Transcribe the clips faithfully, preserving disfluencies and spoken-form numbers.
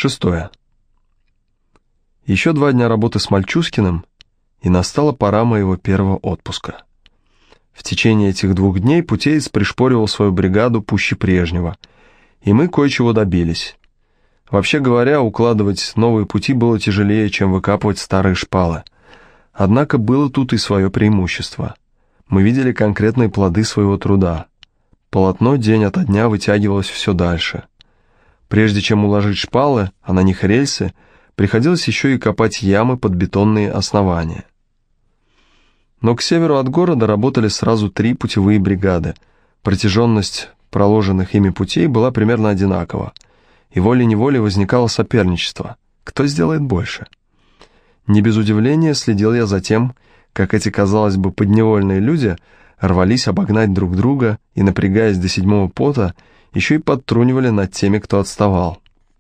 Шестое. Еще два дня работы с Мальчускиным, и настала пора моего первого отпуска. В течение этих двух дней путеец пришпоривал свою бригаду пуще прежнего, и мы кое-чего добились. Вообще говоря, укладывать новые пути было тяжелее, чем выкапывать старые шпалы. Однако было тут и свое преимущество. Мы видели конкретные плоды своего труда. Полотно день ото дня вытягивалось все дальше. Прежде чем уложить шпалы, а на них рельсы, приходилось еще и копать ямы под бетонные основания. Но к северу от города работали сразу три путевые бригады. Протяженность проложенных ими путей была примерно одинакова, и волей-неволей возникало соперничество. Кто сделает больше? Не без удивления следил я за тем, как эти, казалось бы, подневольные люди рвались обогнать друг друга и, напрягаясь до седьмого пота, еще и подтрунивали над теми, кто отставал.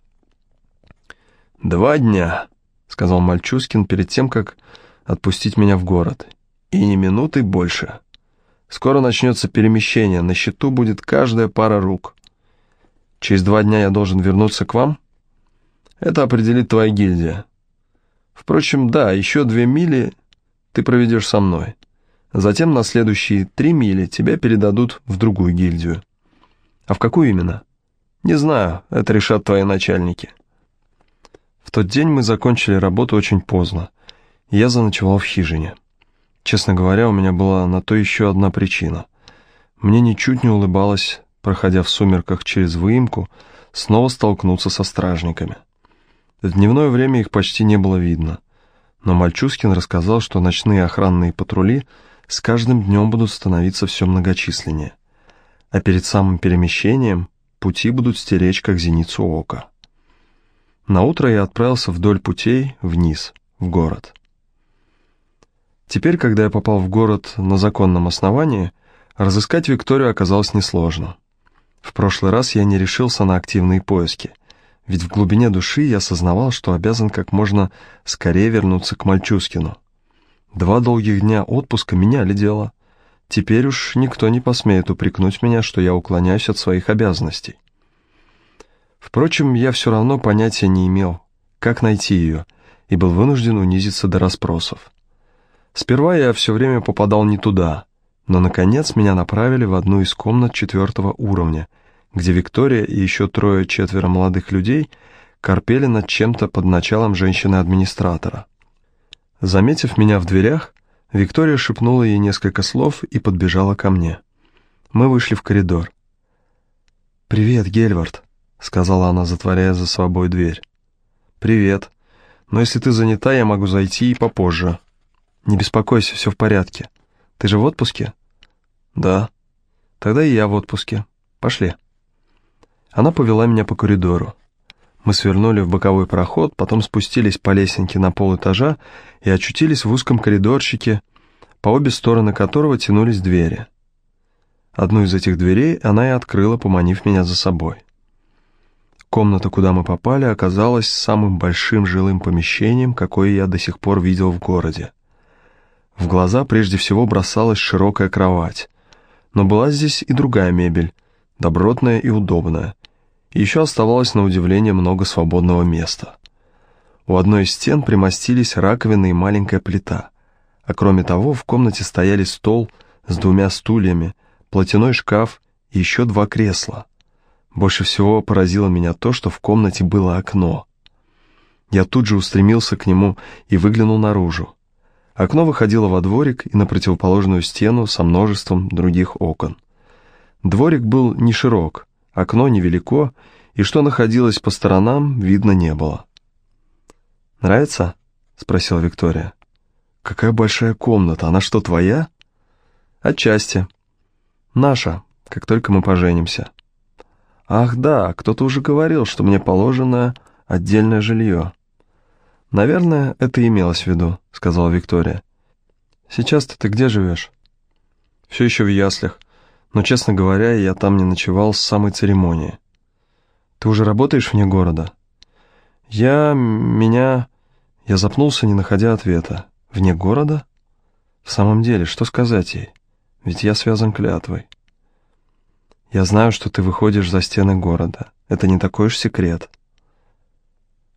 «Два дня», — сказал Мальчускин перед тем, как отпустить меня в город, — «и ни минуты больше. Скоро начнется перемещение, на счету будет каждая пара рук. Через два дня я должен вернуться к вам? Это определит твоя гильдия. Впрочем, да, еще две мили ты проведешь со мной. Затем на следующие три мили тебя передадут в другую гильдию. А в какую именно? Не знаю, это решат твои начальники». В тот день мы закончили работу очень поздно, и я заночевал в хижине. Честно говоря, у меня была на то еще одна причина. Мне ничуть не улыбалось, проходя в сумерках через выемку, снова столкнуться со стражниками. В дневное время их почти не было видно, но Мальчускин рассказал, что ночные охранные патрули с каждым днем будут становиться все многочисленнее, а перед самым перемещением пути будут стеречь, как зеницу ока. Наутро я отправился вдоль путей вниз, в город. Теперь, когда я попал в город на законном основании, разыскать Викторию оказалось несложно. В прошлый раз я не решился на активные поиски, ведь в глубине души я осознавал, что обязан как можно скорее вернуться к Мальчускину. Два долгих дня отпуска меняли дело. Теперь уж никто не посмеет упрекнуть меня, что я уклоняюсь от своих обязанностей. Впрочем, я все равно понятия не имел, как найти ее, и был вынужден унизиться до расспросов. Сперва я все время попадал не туда, но, наконец, меня направили в одну из комнат четвертого уровня, где Виктория и еще трое-четверо молодых людей корпели над чем-то под началом женщины-администратора. Заметив меня в дверях, Виктория шепнула ей несколько слов и подбежала ко мне. Мы вышли в коридор. «Привет, Гельвард», — сказала она, затворяя за собой дверь. «Привет. Но если ты занята, я могу зайти и попозже». «Не беспокойся, все в порядке. Ты же в отпуске?» «Да». «Тогда и я в отпуске. Пошли». Она повела меня по коридору. Мы свернули в боковой проход, потом спустились по лесенке на полэтажа и очутились в узком коридорчике, по обе стороны которого тянулись двери. Одну из этих дверей она и открыла, поманив меня за собой. Комната, куда мы попали, оказалась самым большим жилым помещением, какое я до сих пор видел в городе. В глаза прежде всего бросалась широкая кровать, но была здесь и другая мебель, добротная и удобная, и еще оставалось на удивление много свободного места. У одной из стен примостились раковина и маленькая плита, а кроме того в комнате стояли стол с двумя стульями, платяной шкаф и еще два кресла. Больше всего поразило меня то, что в комнате было окно. Я тут же устремился к нему и выглянул наружу. Окно выходило во дворик и на противоположную стену со множеством других окон. Дворик был не широк, окно невелико, и что находилось по сторонам, видно не было. «Нравится?» — спросила Виктория. «Какая большая комната, она что, твоя?» «Отчасти. Наша, как только мы поженимся». «Ах да, кто-то уже говорил, что мне положено отдельное жилье». «Наверное, это имелось в виду», — сказала Виктория. «Сейчас-то ты где живешь?» «Все еще в яслях, но, честно говоря, я там не ночевал с самой церемонии». «Ты уже работаешь вне города?» «Я... меня...» Я запнулся, не находя ответа. «Вне города?» «В самом деле, что сказать ей? Ведь я связан клятвой». «Я знаю, что ты выходишь за стены города. Это не такой уж секрет».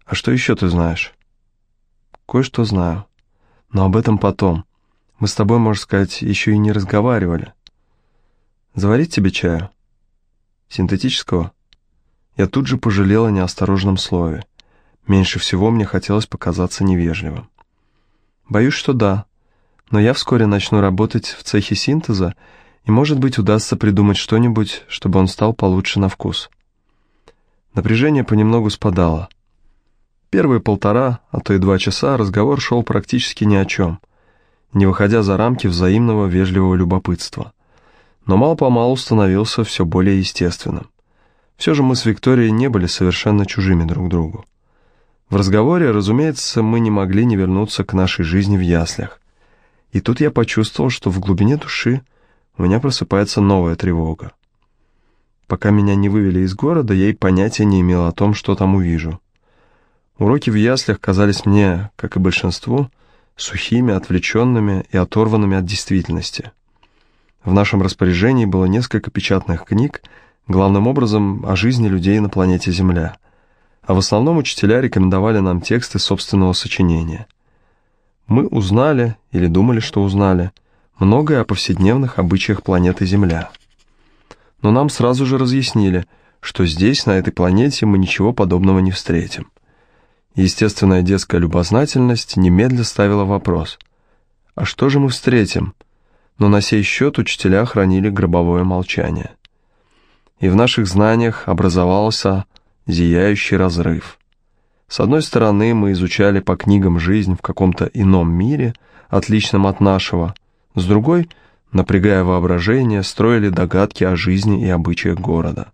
А что еще ты знаешь? Кое-что знаю. Но об этом потом. Мы с тобой, можно сказать, еще и не разговаривали. Заварить тебе чаю? Синтетического? Я тут же пожалел о неосторожном слове. Меньше всего мне хотелось показаться невежливым. Боюсь, что да. Но я вскоре начну работать в цехе синтеза, и, может быть, удастся придумать что-нибудь, чтобы он стал получше на вкус. Напряжение понемногу спадало. Первые полтора, а то и два часа разговор шел практически ни о чем, не выходя за рамки взаимного вежливого любопытства. Но мало-помалу становился все более естественным. Все же мы с Викторией не были совершенно чужими друг другу. В разговоре, разумеется, мы не могли не вернуться к нашей жизни в яслях. И тут я почувствовал, что в глубине души у меня просыпается новая тревога. Пока меня не вывели из города, я и понятия не имел о том, что там увижу. Уроки в яслях казались мне, как и большинству, сухими, отвлеченными и оторванными от действительности. В нашем распоряжении было несколько печатных книг, главным образом о жизни людей на планете Земля, а в основном учителя рекомендовали нам тексты собственного сочинения. Мы узнали, или думали, что узнали, многое о повседневных обычаях планеты Земля. Но нам сразу же разъяснили, что здесь, на этой планете, мы ничего подобного не встретим. Естественная детская любознательность немедля ставила вопрос: а что же мы встретим? Но на сей счет учителя хранили гробовое молчание. И в наших знаниях образовался зияющий разрыв. С одной стороны, мы изучали по книгам жизнь в каком-то ином мире, отличном от нашего, с другой, напрягая воображение, строили догадки о жизни и обычаях города.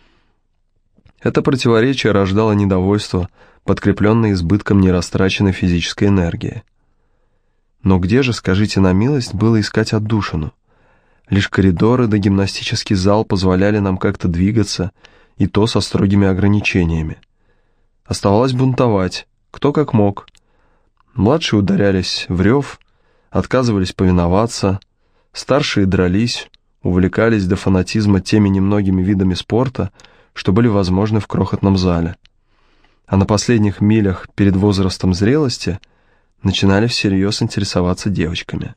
Это противоречие рождало недовольство, подкрепленное избытком нерастраченной физической энергии. Но где же, скажите на милость, было искать отдушину? Лишь коридоры да гимнастический зал позволяли нам как-то двигаться, и то со строгими ограничениями. Оставалось бунтовать, кто как мог. Младшие ударялись в рев, отказывались повиноваться, старшие дрались, увлекались до фанатизма теми немногими видами спорта, что были возможны в крохотном зале. А на последних милях перед возрастом зрелости начинали всерьез интересоваться девочками.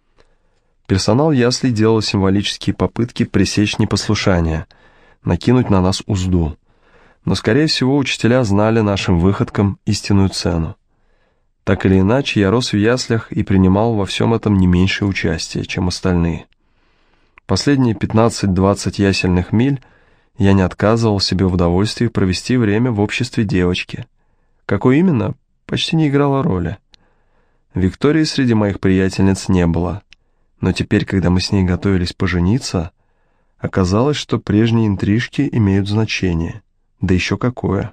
Персонал яслей делал символические попытки пресечь непослушание, накинуть на нас узду. Но, скорее всего, учителя знали нашим выходкам истинную цену. Так или иначе, я рос в яслях и принимал во всем этом не меньшее участие, чем остальные. Последние пятнадцать-двадцать ясельных миль я не отказывал себе в удовольствии провести время в обществе девочки. Какой именно, почти не играло роли. Виктории среди моих приятельниц не было, но теперь, когда мы с ней готовились пожениться, оказалось, что прежние интрижки имеют значение, да еще какое.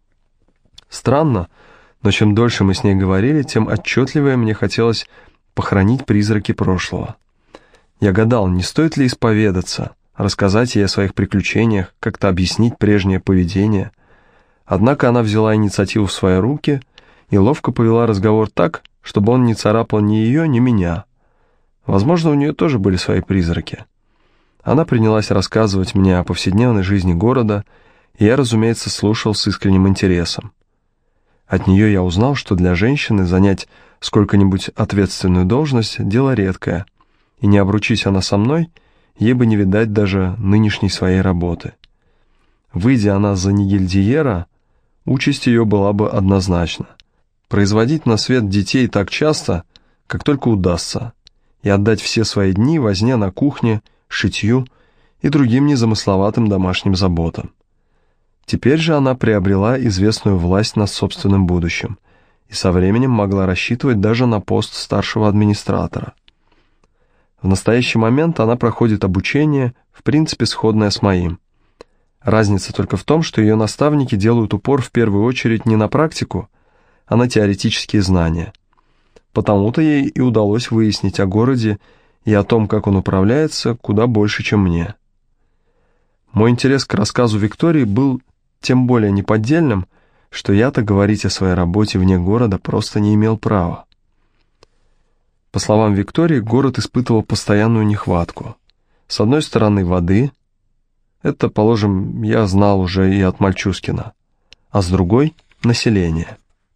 Странно, но чем дольше мы с ней говорили, тем отчетливее мне хотелось похоронить призраки прошлого. Я гадал, не стоит ли исповедаться, рассказать ей о своих приключениях, как-то объяснить прежнее поведение. Однако она взяла инициативу в свои руки и ловко повела разговор так, чтобы он не царапал ни ее, ни меня. Возможно, у нее тоже были свои призраки. Она принялась рассказывать мне о повседневной жизни города, и я, разумеется, слушал с искренним интересом. От нее я узнал, что для женщины занять сколько-нибудь ответственную должность – дело редкое, и не обручись она со мной, ей бы не видать даже нынешней своей работы. Выйдя она за Нигельдиера, участь ее была бы однозначна. Производить на свет детей так часто, как только удастся, и отдать все свои дни возне на кухне, шитью и другим незамысловатым домашним заботам. Теперь же она приобрела известную власть над собственным будущим и со временем могла рассчитывать даже на пост старшего администратора. В настоящий момент она проходит обучение, в принципе, сходное с моим. Разница только в том, что ее наставники делают упор в первую очередь не на практику, а на теоретические знания. Потому-то ей и удалось выяснить о городе и о том, как он управляется, куда больше, чем мне. Мой интерес к рассказу Виктории был тем более неподдельным, что я-то говорить о своей работе вне города просто не имел права. По словам Виктории, город испытывал постоянную нехватку. С одной стороны, воды, это, положим, я знал уже и от Мальчускина, а с другой Население.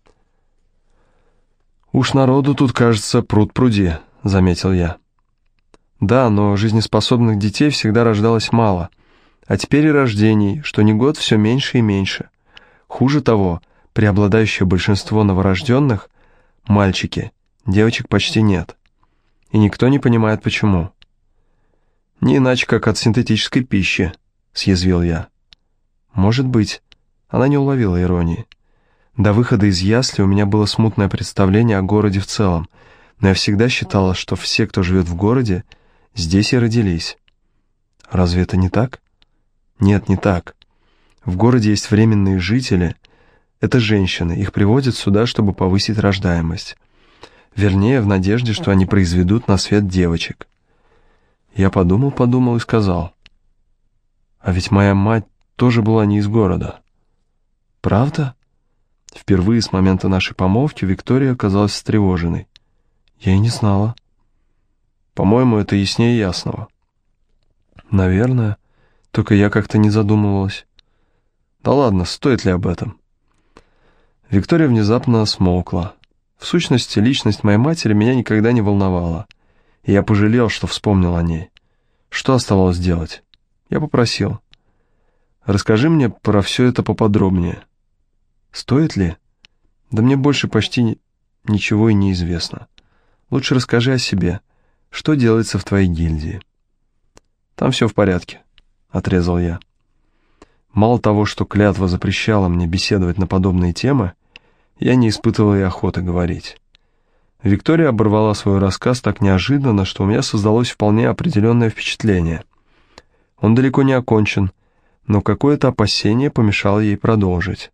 «Уж народу тут, кажется, пруд-пруди», — заметил я. «Да, но жизнеспособных детей всегда рождалось мало, а теперь и рождений, что ни год все меньше и меньше. Хуже того, преобладающее большинство новорожденных — мальчики, девочек почти нет. И никто не понимает, почему». «Не иначе, как от синтетической пищи», — съязвил я. «Может быть». Она не уловила иронии. До выхода из ясли у меня было смутное представление о городе в целом, но я всегда считала, что все, кто живет в городе, здесь и родились. Разве это не так? Нет, не так. В городе есть временные жители. Это женщины, их приводят сюда, чтобы повысить рождаемость. Вернее, в надежде, что они произведут на свет девочек. Я подумал, подумал и сказал: «А ведь моя мать тоже была не из города». «Правда?» Впервые с момента нашей помолвки Виктория оказалась встревоженной. Я и не знала. По-моему, это яснее ясного. Наверное, только я как-то не задумывалась. Да ладно, стоит ли об этом? Виктория внезапно смолкла. В сущности, личность моей матери меня никогда не волновала, и я пожалел, что вспомнил о ней. Что оставалось делать? Я попросил: «Расскажи мне про все это поподробнее». «Стоит ли?» «Да мне больше почти ничего и не известно. Лучше расскажи о себе. Что делается в твоей гильдии?» «Там все в порядке», — отрезал я. Мало того, что клятва запрещала мне беседовать на подобные темы, я не испытывал и охоты говорить. Виктория оборвала свой рассказ так неожиданно, что у меня создалось вполне определенное впечатление. Он далеко не окончен, но какое-то опасение помешало ей продолжить.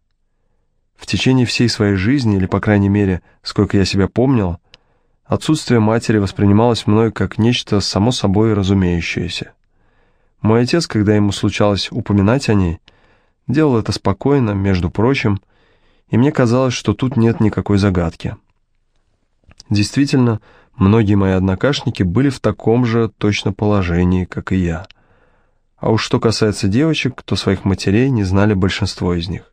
В течение всей своей жизни, или, по крайней мере, сколько я себя помнил, отсутствие матери воспринималось мной как нечто само собой разумеющееся. Мой отец, когда ему случалось упоминать о ней, делал это спокойно, между прочим, и мне казалось, что тут нет никакой загадки. Действительно, многие мои однокашники были в таком же точно положении, как и я. А уж что касается девочек, то своих матерей не знали большинство из них.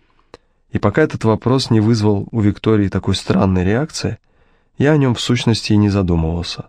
И пока этот вопрос не вызвал у Виктории такой странной реакции, я о нем в сущности и не задумывался.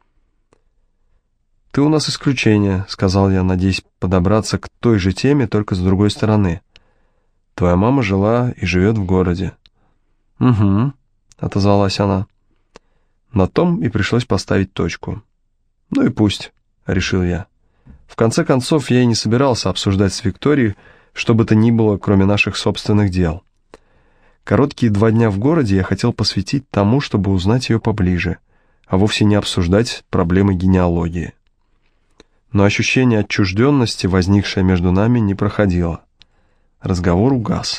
«Ты у нас исключение», — сказал я, надеясь подобраться к той же теме, только с другой стороны. «Твоя мама жила и живет в городе». «Угу», — отозвалась она. На том и пришлось поставить точку. «Ну и пусть», — решил я. В конце концов, я и не собирался обсуждать с Викторией что бы то ни было, кроме наших собственных дел. Короткие два дня в городе я хотел посвятить тому, чтобы узнать ее поближе, а вовсе не обсуждать проблемы генеалогии. Но ощущение отчужденности, возникшее между нами, не проходило. Разговор угас.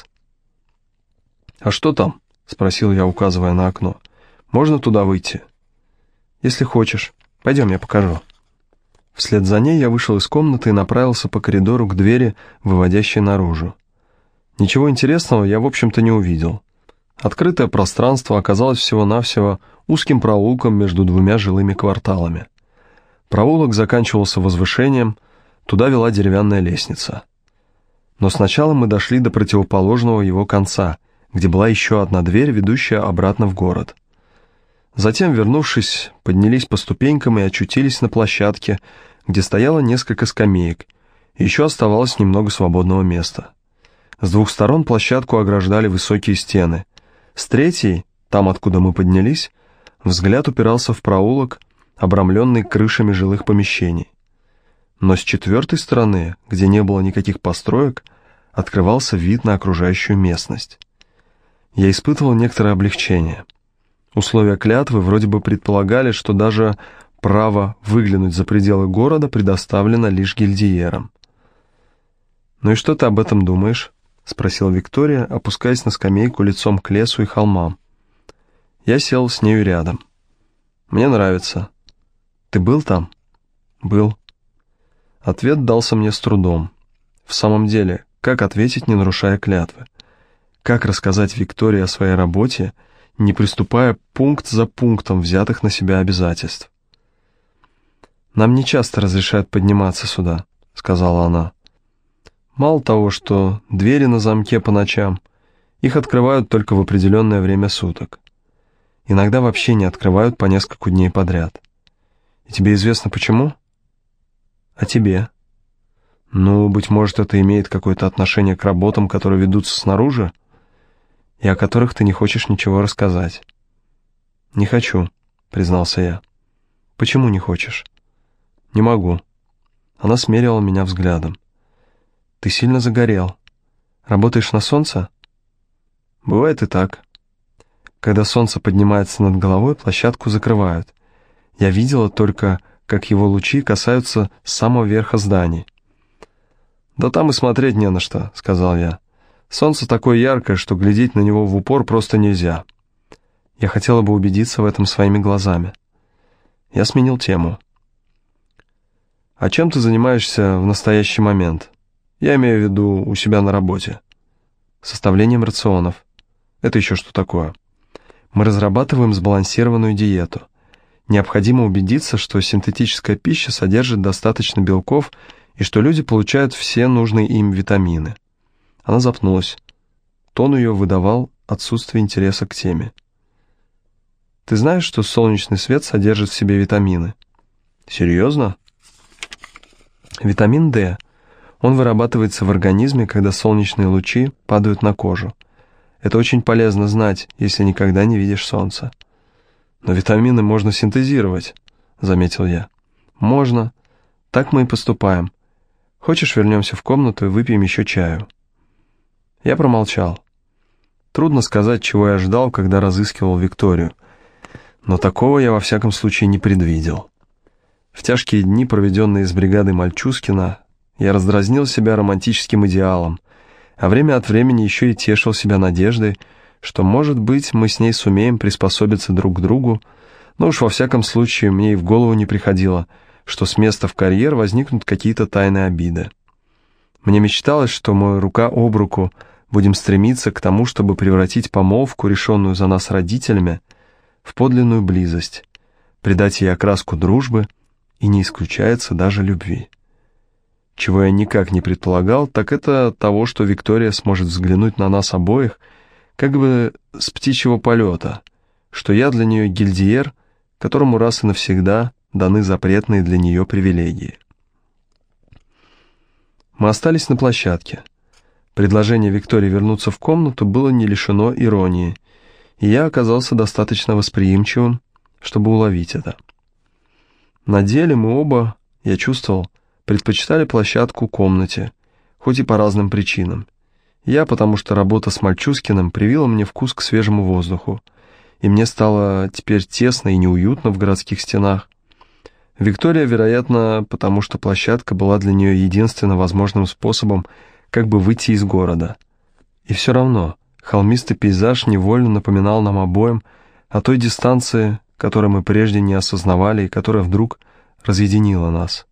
«А что там?» — спросил я, указывая на окно. «Можно туда выйти?» «Если хочешь. Пойдем, я покажу». Вслед за ней я вышел из комнаты и направился по коридору к двери, выводящей наружу. Ничего интересного я, в общем-то, не увидел. Открытое пространство оказалось всего-навсего узким проулком между двумя жилыми кварталами. Проулок заканчивался возвышением, туда вела деревянная лестница. Но сначала мы дошли до противоположного его конца, где была еще одна дверь, ведущая обратно в город. Затем, вернувшись, поднялись по ступенькам и очутились на площадке, где стояло несколько скамеек, и еще оставалось немного свободного места. С двух сторон площадку ограждали высокие стены. С третьей, там, откуда мы поднялись, взгляд упирался в проулок, обрамленный крышами жилых помещений. Но с четвертой стороны, где не было никаких построек, открывался вид на окружающую местность. Я испытывал некоторое облегчение. Условия клятвы вроде бы предполагали, что даже право выглянуть за пределы города предоставлено лишь гильдиерам. «Ну и что ты об этом думаешь?» — спросила Виктория, опускаясь на скамейку лицом к лесу и холмам. Я сел с нею рядом. «Мне нравится». «Ты был там?» «Был». Ответ дался мне с трудом. В самом деле, как ответить, не нарушая клятвы? Как рассказать Виктории о своей работе, не приступая пункт за пунктом взятых на себя обязательств? «Нам не часто разрешают подниматься сюда», — сказала она. «Мало того, что двери на замке по ночам, Их открывают только в определенное время суток. Иногда вообще не открывают по несколько дней подряд. И тебе известно почему? А тебе? Ну, быть может, это имеет какое-то отношение к работам, которые ведутся снаружи, и о которых ты не хочешь ничего рассказать. Не хочу, признался я. Почему не хочешь? Не могу. Она смерила меня взглядом. Ты сильно загорел. Работаешь на солнце? Бывает и так. Когда солнце поднимается над головой, площадку закрывают. Я видела только, как его лучи касаются самого верха зданий. «Да там и смотреть не на что», — сказал я. «Солнце такое яркое, что глядеть на него в упор просто нельзя». Я хотела бы убедиться в этом своими глазами. Я сменил тему. «А чем ты занимаешься в настоящий момент? Я имею в виду у себя на работе». «Составлением рационов». «Это еще что такое?» «Мы разрабатываем сбалансированную диету. Необходимо убедиться, что синтетическая пища содержит достаточно белков и что люди получают все нужные им витамины». Она запнулась. Тон ее выдавал отсутствие интереса к теме. «Ты знаешь, что солнечный свет содержит в себе витамины?» «Серьезно?» «Витамин D. Он вырабатывается в организме, когда солнечные лучи падают на кожу. Это очень полезно знать, если никогда не видишь солнца». «Но витамины можно синтезировать», — заметил я. «Можно. Так мы и поступаем. Хочешь, вернемся в комнату и выпьем еще чаю?» Я промолчал. Трудно сказать, чего я ждал, когда разыскивал Викторию, но такого я во всяком случае не предвидел. В тяжкие дни, проведенные с бригадой Мальчускина, я раздразнил себя романтическим идеалом, а время от времени еще и тешил себя надеждой, что, может быть, мы с ней сумеем приспособиться друг к другу, но уж во всяком случае мне и в голову не приходило, что с места в карьер возникнут какие-то тайные обиды. Мне мечталось, что мы рука об руку будем стремиться к тому, чтобы превратить помолвку, решенную за нас родителями, в подлинную близость, придать ей окраску дружбы, и не исключается даже любви. Чего я никак не предполагал, так это того, что Виктория сможет взглянуть на нас обоих как бы с птичьего полета, что я для нее гильдиер, которому раз и навсегда даны запретные для нее привилегии. Мы остались на площадке. Предложение Виктории вернуться в комнату было не лишено иронии, и я оказался достаточно восприимчивым, чтобы уловить это. На деле мы оба, я чувствовал, предпочитали площадку комнате, хоть и по разным причинам. Я, потому что работа с Мальчускиным привила мне вкус к свежему воздуху, и мне стало теперь тесно и неуютно в городских стенах. Виктория, вероятно, потому что площадка была для нее единственно возможным способом как бы выйти из города. И все равно холмистый пейзаж невольно напоминал нам обоим о той дистанции, которую мы прежде не осознавали и которая вдруг разъединила нас.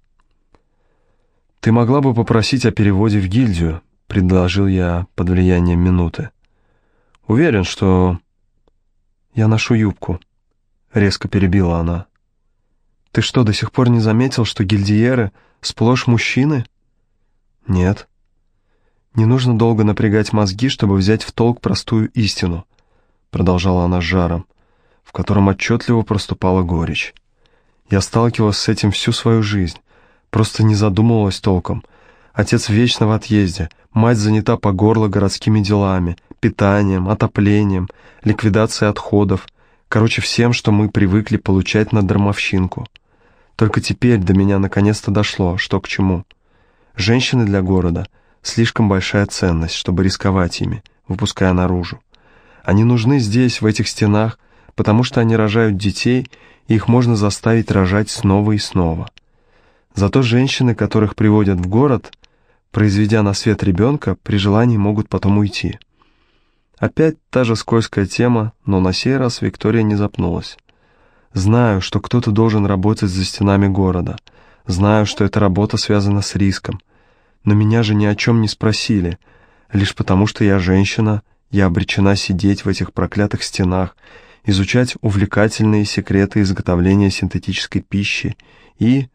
«Ты могла бы попросить о переводе в гильдию», — предложил я под влиянием минуты. «Уверен, что...» «Я ношу юбку», — резко перебила она. «Ты что, до сих пор не заметил, что гильдиеры сплошь мужчины?» «Нет». «Не нужно долго напрягать мозги, чтобы взять в толк простую истину», — продолжала она с жаром, в котором отчетливо проступала горечь. «Я сталкивалась с этим всю свою жизнь, просто не задумывалась толком. Отец вечно в отъезде, мать занята по горло городскими делами, питанием, отоплением, ликвидацией отходов, короче, всем, что мы привыкли получать на дармовщинку. Только теперь до меня наконец-то дошло, что к чему. Женщины для города — слишком большая ценность, чтобы рисковать ими, выпуская наружу. Они нужны здесь, в этих стенах, потому что они рожают детей, и их можно заставить рожать снова и снова. Зато женщины, которых приводят в город, произведя на свет ребенка, при желании могут потом уйти. Опять та же скользкая тема, но на сей раз Виктория не запнулась. Знаю, что кто-то должен работать за стенами города. Знаю, что эта работа связана с риском. Но меня же ни о чем не спросили. Лишь потому, что я женщина, я обречена сидеть в этих проклятых стенах, изучать увлекательные секреты изготовления синтетической пищи и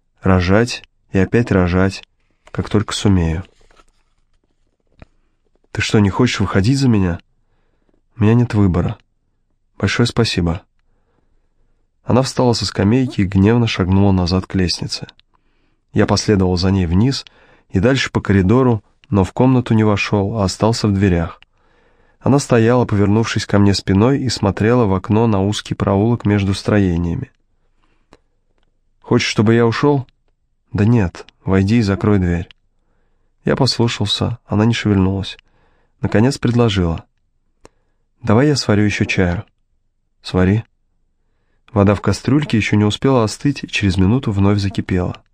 рожать и опять рожать, как только сумею. Ты что, не хочешь выходить за меня? У меня нет выбора. Большое спасибо. Она встала со скамейки и гневно шагнула назад к лестнице. Я последовал за ней вниз и дальше по коридору, но в комнату не вошел, а остался в дверях. Она стояла, повернувшись ко мне спиной, и смотрела в окно на узкий проулок между строениями. «Хочешь, чтобы я ушел?» «Да нет, войди и закрой дверь». Я послушался, она не шевельнулась. Наконец предложила. «Давай я сварю еще чаю». «Свари». Вода в кастрюльке еще не успела остыть и через минуту вновь закипела.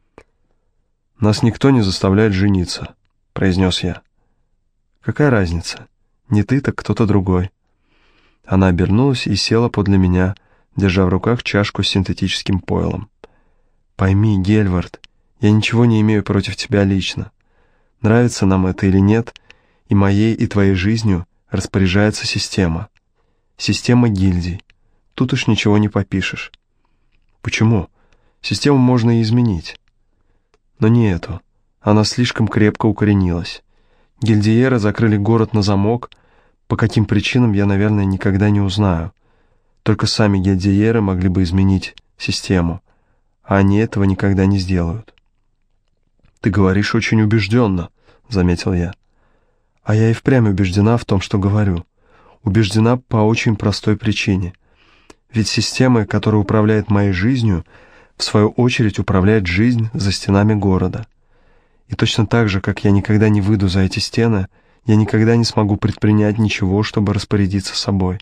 «Нас никто не заставляет жениться», — произнес я. «Какая разница? Не ты, так кто-то другой». Она обернулась и села подле меня, держа в руках чашку с синтетическим пойлом. «Пойми, Гельвард, я ничего не имею против тебя лично. Нравится нам это или нет, и моей, и твоей жизнью распоряжается система. Система гильдий. Тут уж ничего не попишешь». «Почему? Систему можно и изменить». «Но не эту. Она слишком крепко укоренилась. Гильдиеры закрыли город на замок. По каким причинам, я, наверное, никогда не узнаю. Только сами гильдиеры могли бы изменить систему, а они этого никогда не сделают». «Ты говоришь очень убежденно», — заметил я. «А я и впрямь убеждена в том, что говорю. Убеждена по очень простой причине. Ведь система, которая управляет моей жизнью, в свою очередь управляет жизнь за стенами города. И точно так же, как я никогда не выйду за эти стены, я никогда не смогу предпринять ничего, чтобы распорядиться собой.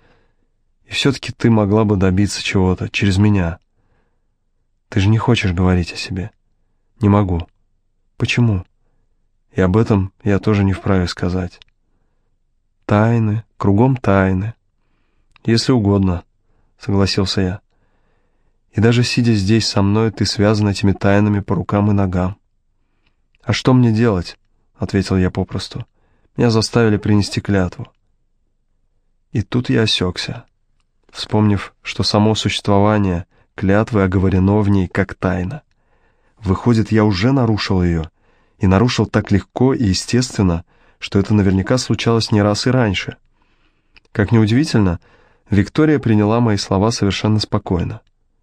И все-таки ты могла бы добиться чего-то через меня. Ты же не хочешь говорить о себе». «Не могу». «Почему?» «И об этом я тоже не вправе сказать». «Тайны, кругом тайны». «Если угодно», — согласился я. «И даже сидя здесь со мной, ты связан этими тайнами по рукам и ногам». «А что мне делать?» — ответил я попросту. «Меня заставили принести клятву». И тут я осекся, вспомнив, что само существование клятвы оговорено в ней как тайна. Выходит, я уже нарушил ее, и нарушил так легко и естественно, что это наверняка случалось не раз и раньше. Как ни удивительно, Виктория приняла мои слова совершенно спокойно.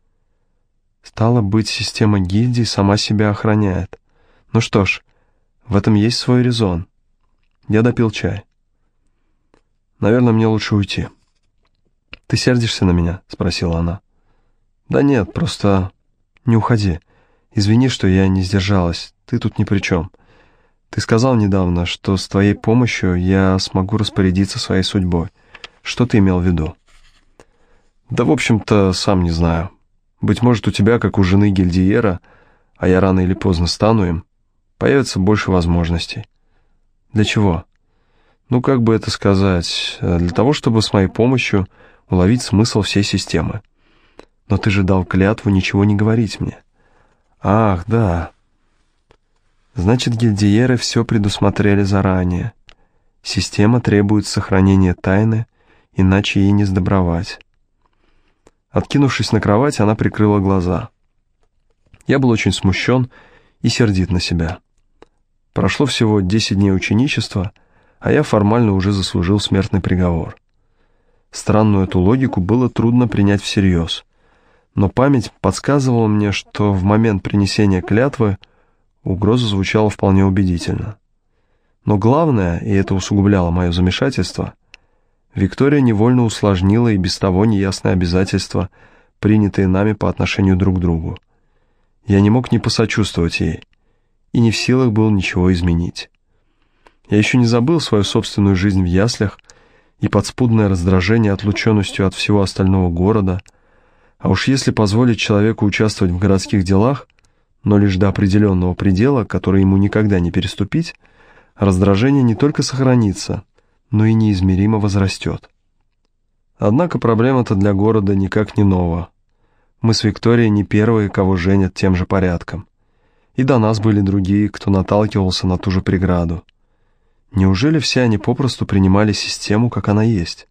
Стало быть, система гильдий сама себя охраняет. Ну что ж, в этом есть свой резон. Я допил чай. «Наверное, мне лучше уйти». «Ты сердишься на меня?» — спросила она. «Да нет, просто не уходи. Извини, что я не сдержалась, ты тут ни при чем. Ты сказал недавно, что с твоей помощью я смогу распорядиться своей судьбой. Что ты имел в виду?» «Да, в общем-то, сам не знаю. Быть может, у тебя, как у жены гильдиера, а я рано или поздно стану им, появится больше возможностей». «Для чего?» «Ну, как бы это сказать, для того, чтобы с моей помощью уловить смысл всей системы. Но ты же дал клятву ничего не говорить мне». «Ах, да. Значит, гильдиеры все предусмотрели заранее. Система требует сохранения тайны, иначе ей не сдобровать». Откинувшись на кровать, она прикрыла глаза. Я был очень смущен и сердит на себя. Прошло всего десять дней ученичества, а я формально уже заслужил смертный приговор. Странную эту логику было трудно принять всерьез, но память подсказывала мне, что в момент принесения клятвы угроза звучала вполне убедительно. Но главное, и это усугубляло мое замешательство, Виктория невольно усложнила и без того неясные обязательства, принятые нами по отношению друг к другу. Я не мог не посочувствовать ей, и не в силах был ничего изменить. Я еще не забыл свою собственную жизнь в яслях и подспудное раздражение отлученностью от всего остального города, а уж если позволить человеку участвовать в городских делах, но лишь до определенного предела, который ему никогда не переступить, раздражение не только сохранится, но и неизмеримо возрастет. Однако проблема-то для города никак не нова. Мы с Викторией не первые, кого женят тем же порядком. И до нас были другие, кто наталкивался на ту же преграду. Неужели все они попросту принимали систему, как она есть?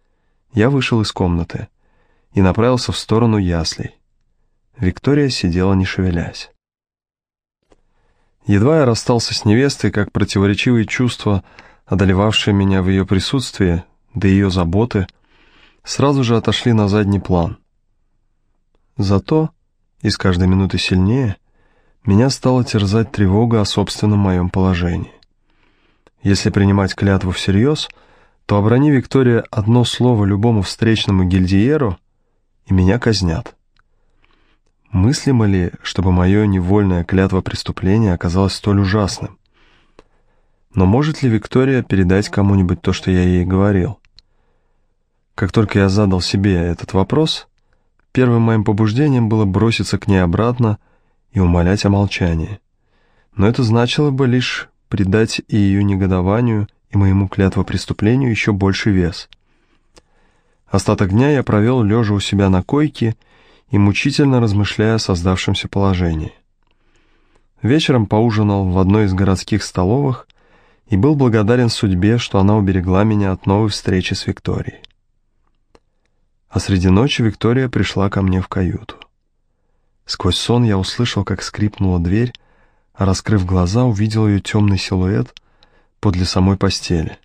Я вышел из комнаты и направился в сторону яслей. Виктория сидела, не шевелясь. Едва я расстался с невестой, как противоречивые чувства одолевавшие меня в ее присутствии, да ее заботы, сразу же отошли на задний план. Зато, и с каждой минуты сильнее, меня стала терзать тревога о собственном моем положении. Если принимать клятву всерьез, то оброни Виктория одно слово любому встречному гильдиеру, и меня казнят. Мыслимо ли, чтобы мое невольное клятва преступления оказалось столь ужасным? Но может ли Виктория передать кому-нибудь то, что я ей говорил? Как только я задал себе этот вопрос, первым моим побуждением было броситься к ней обратно и умолять о молчании. Но это значило бы лишь придать и ее негодованию, и моему клятвопреступлению еще больший вес. Остаток дня я провел лежа у себя на койке и мучительно размышляя о создавшемся положении. Вечером поужинал в одной из городских столовых и был благодарен судьбе, что она уберегла меня от новой встречи с Викторией. А среди ночи Виктория пришла ко мне в каюту. Сквозь сон я услышал, как скрипнула дверь, а, раскрыв глаза, увидел ее темный силуэт подле самой постели.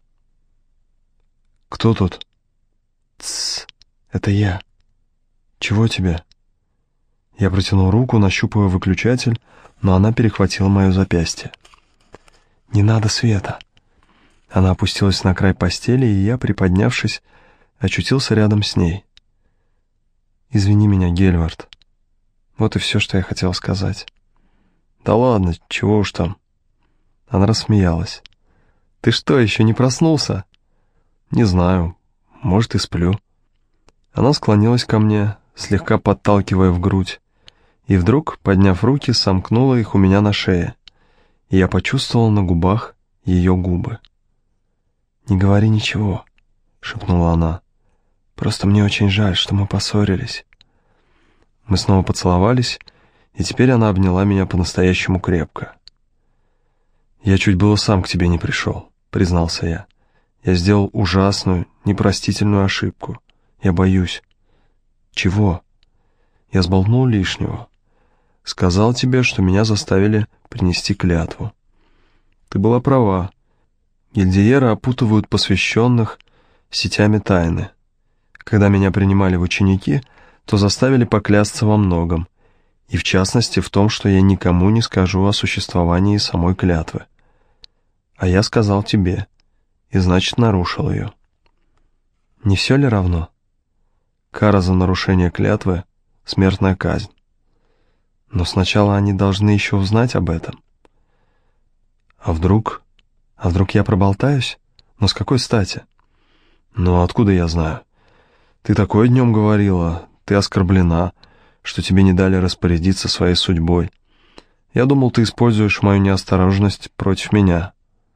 «Кто тут?» «Тссс, это я. Чего тебе?» Я протянул руку, нащупывая выключатель, но она перехватила мое запястье. «Не надо света». Она опустилась на край постели, и я, приподнявшись, очутился рядом с ней. «Извини меня, Гельвард. Вот и все, что я хотел сказать». «Да ладно, чего уж там». Она рассмеялась. «Ты что, еще не проснулся?» «Не знаю, может, и сплю». Она склонилась ко мне, слегка подталкивая в грудь, и вдруг, подняв руки, сомкнула их у меня на шее, и я почувствовал на губах ее губы. «Не говори ничего», — шепнула она. «Просто мне очень жаль, что мы поссорились». Мы снова поцеловались, и теперь она обняла меня по-настоящему крепко. «Я чуть было сам к тебе не пришел», — признался я. «Я сделал ужасную, непростительную ошибку. Я боюсь». «Чего?» «Я сболтнул лишнего. Сказал тебе, что меня заставили принести клятву. Ты была права. Гильдиеры опутывают посвященных сетями тайны. Когда меня принимали в ученики, то заставили поклясться во многом, и в частности в том, что я никому не скажу о существовании самой клятвы. А я сказал тебе, и значит нарушил ее. Не все ли равно? Кара за нарушение клятвы — смертная казнь. Но сначала они должны еще узнать об этом. А вдруг... А вдруг я проболтаюсь? Но с какой стати? Ну, откуда я знаю? Ты такое днем говорила, ты оскорблена, что тебе не дали распорядиться своей судьбой. Я думал, ты используешь мою неосторожность против меня.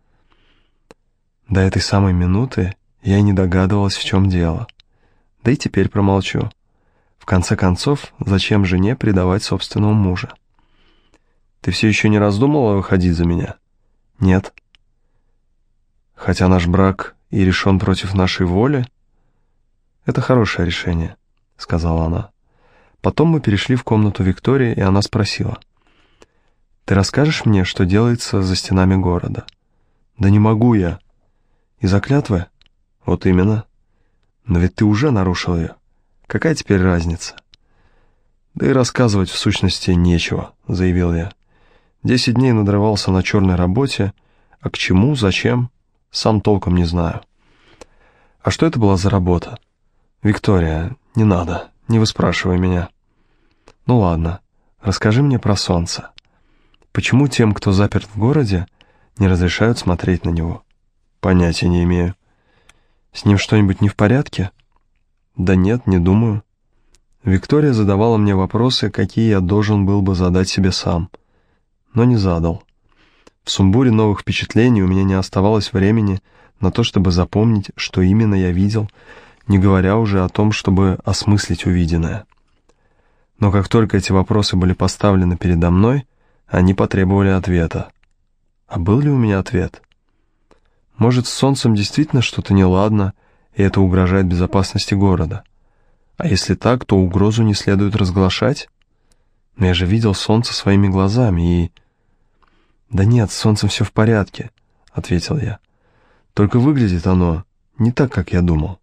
До этой самой минуты я и не догадывалась, в чем дело. Да и теперь промолчу. В конце концов, зачем жене предавать собственного мужа? Ты все еще не раздумала выходить за меня? Нет. Хотя наш брак и решен против нашей воли? Это хорошее решение, сказала она. Потом мы перешли в комнату Виктории, и она спросила. Ты расскажешь мне, что делается за стенами города? Да не могу я. Из-за клятвы? Вот именно. Но ведь ты уже нарушил ее. Какая теперь разница? Да и рассказывать в сущности нечего, заявил я. Десять дней надрывался на черной работе, а к чему, зачем, сам толком не знаю. А что это была за работа? Виктория, не надо, не выспрашивай меня. Ну ладно, расскажи мне про солнце. Почему тем, кто заперт в городе, не разрешают смотреть на него? Понятия не имею. С ним что-нибудь не в порядке? Да нет, не думаю. Виктория задавала мне вопросы, какие я должен был бы задать себе сам, но не задал. В сумбуре новых впечатлений у меня не оставалось времени на то, чтобы запомнить, что именно я видел, не говоря уже о том, чтобы осмыслить увиденное. Но как только эти вопросы были поставлены передо мной, они потребовали ответа. А был ли у меня ответ? Может, с солнцем действительно что-то неладно, и это угрожает безопасности города? А если так, то угрозу не следует разглашать? Но я же видел солнце своими глазами и... «Да нет, с солнцем все в порядке», — ответил я. Только выглядит оно не так, как я думал.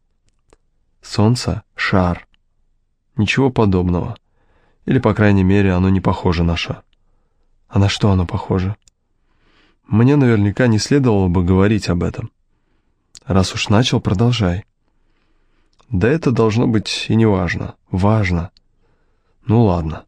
Солнце — шар. Ничего подобного. Или, по крайней мере, оно не похоже на шар. А на что оно похоже? Мне наверняка не следовало бы говорить об этом. Раз уж начал, продолжай. Да это должно быть и не важно. Важно. Ну ладно.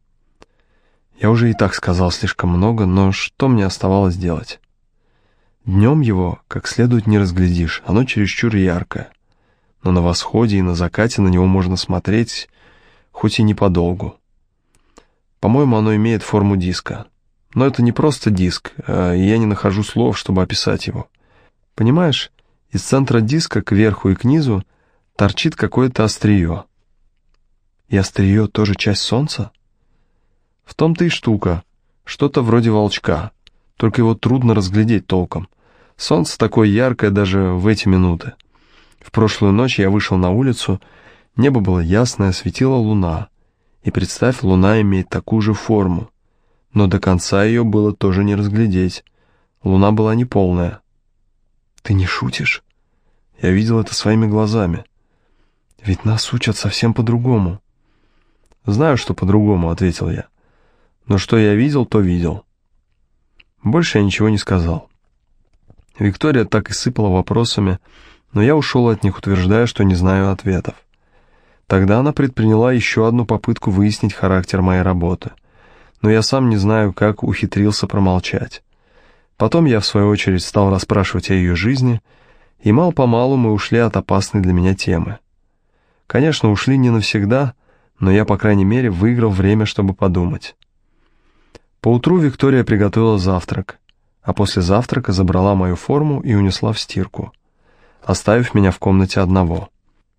Я уже и так сказал слишком много, но что мне оставалось делать? Днем его как следует не разглядишь, оно чересчур яркое. Но на восходе и на закате на него можно смотреть, хоть и не подолгу. По-моему, оно имеет форму диска. Но это не просто диск, и я не нахожу слов, чтобы описать его. Понимаешь, из центра диска кверху и к низу торчит какое-то острие. И острие тоже часть Солнца? В том-то и штука, что-то вроде волчка, только его трудно разглядеть толком. Солнце такое яркое даже в эти минуты. В прошлую ночь я вышел на улицу, небо было ясное, светила луна. И представь, луна имеет такую же форму. Но до конца ее было тоже не разглядеть. Луна была неполная. Ты не шутишь? Я видел это своими глазами. Ведь нас учат совсем по-другому. Знаю, что по-другому, ответил я. Но что я видел, то видел. Больше я ничего не сказал. Виктория так и сыпала вопросами, но я ушел от них, утверждая, что не знаю ответов. Тогда она предприняла еще одну попытку выяснить характер моей работы, но я сам не знаю, как ухитрился промолчать. Потом я, в свою очередь, стал расспрашивать о ее жизни, и мало-помалу мы ушли от опасной для меня темы. Конечно, ушли не навсегда, но я, по крайней мере, выиграл время, чтобы подумать. Поутру Виктория приготовила завтрак, а после завтрака забрала мою форму и унесла в стирку, оставив меня в комнате одного.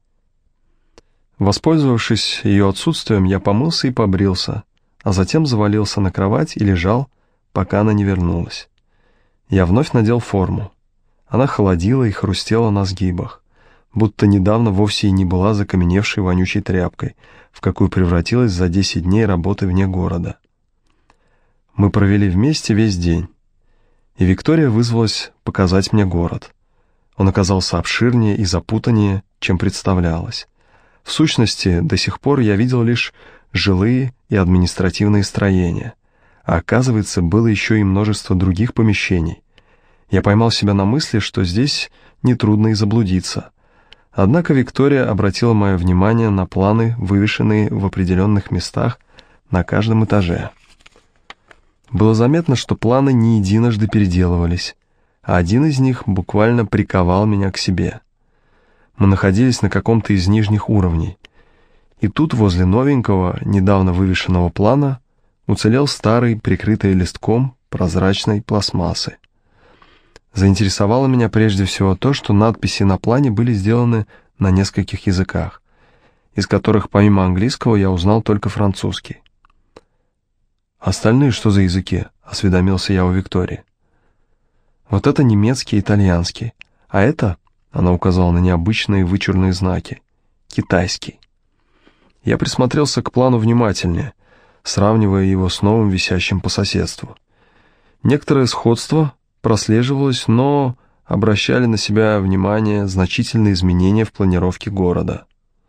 Воспользовавшись ее отсутствием, я помылся и побрился, а затем завалился на кровать и лежал, пока она не вернулась. Я вновь надел форму. Она холодила и хрустела на сгибах, будто недавно вовсе и не была закаменевшей вонючей тряпкой, в какую превратилась за десять дней работы вне города. Мы провели вместе весь день, и Виктория вызвалась показать мне город. Он оказался обширнее и запутаннее, чем представлялось. В сущности, до сих пор я видел лишь жилые и административные строения, а оказывается, было еще и множество других помещений. Я поймал себя на мысли, что здесь нетрудно и заблудиться. Однако Виктория обратила мое внимание на планы, вывешенные в определенных местах на каждом этаже. Было заметно, что планы не единожды переделывались, а один из них буквально приковал меня к себе. Мы находились на каком-то из нижних уровней, и тут возле новенького, недавно вывешенного плана уцелел старый, прикрытый листком прозрачной пластмассы. Заинтересовало меня прежде всего то, что надписи на плане были сделаны на нескольких языках, из которых помимо английского я узнал только французский. «Остальные что за языки?» — осведомился я у Виктории. «Вот это немецкий и итальянский, а это...» — она указала на необычные вычурные знаки. «Китайский». Я присмотрелся к плану внимательнее, сравнивая его с новым висящим по соседству. Некоторое сходство прослеживалось, но обращали на себя внимание значительные изменения в планировке города.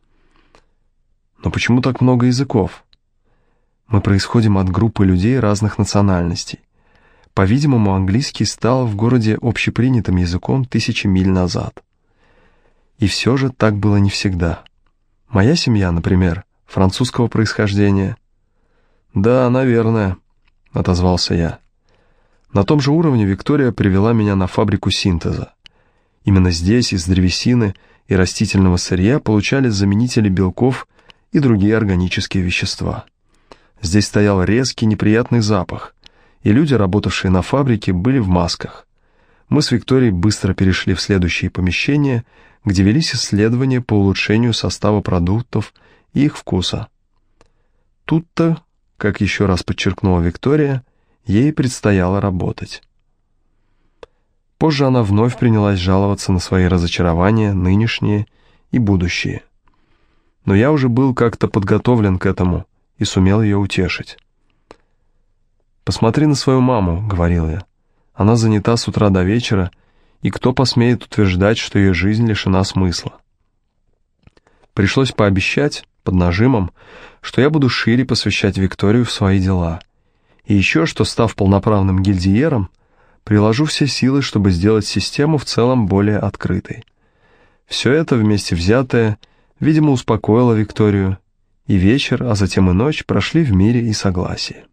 Но почему так много языков? Мы происходим от группы людей разных национальностей. По-видимому, английский стал в городе общепринятым языком тысячи миль назад. И все же так было не всегда. Моя семья, например, французского происхождения. «Да, наверное», — отозвался я. На том же уровне Виктория привела меня на фабрику синтеза. Именно здесь из древесины и растительного сырья получались заменители белков и другие органические вещества. Здесь стоял резкий неприятный запах, и люди, работавшие на фабрике, были в масках. Мы с Викторией быстро перешли в следующие помещения, где велись исследования по улучшению состава продуктов и их вкуса. Тут-то, как еще раз подчеркнула Виктория, ей предстояло работать. Позже она вновь принялась жаловаться на свои разочарования, нынешние и будущие. Но я уже был как-то подготовлен к этому и сумел ее утешить. «Посмотри на свою маму», — говорил я. «Она занята с утра до вечера, и кто посмеет утверждать, что ее жизнь лишена смысла. Пришлось пообещать, под нажимом, что я буду шире посвящать Викторию в свои дела, и еще, что, став полноправным гильдиером, приложу все силы, чтобы сделать систему в целом более открытой. Все это, вместе взятое, видимо, успокоило Викторию, и вечер, а затем и ночь прошли в мире и согласии.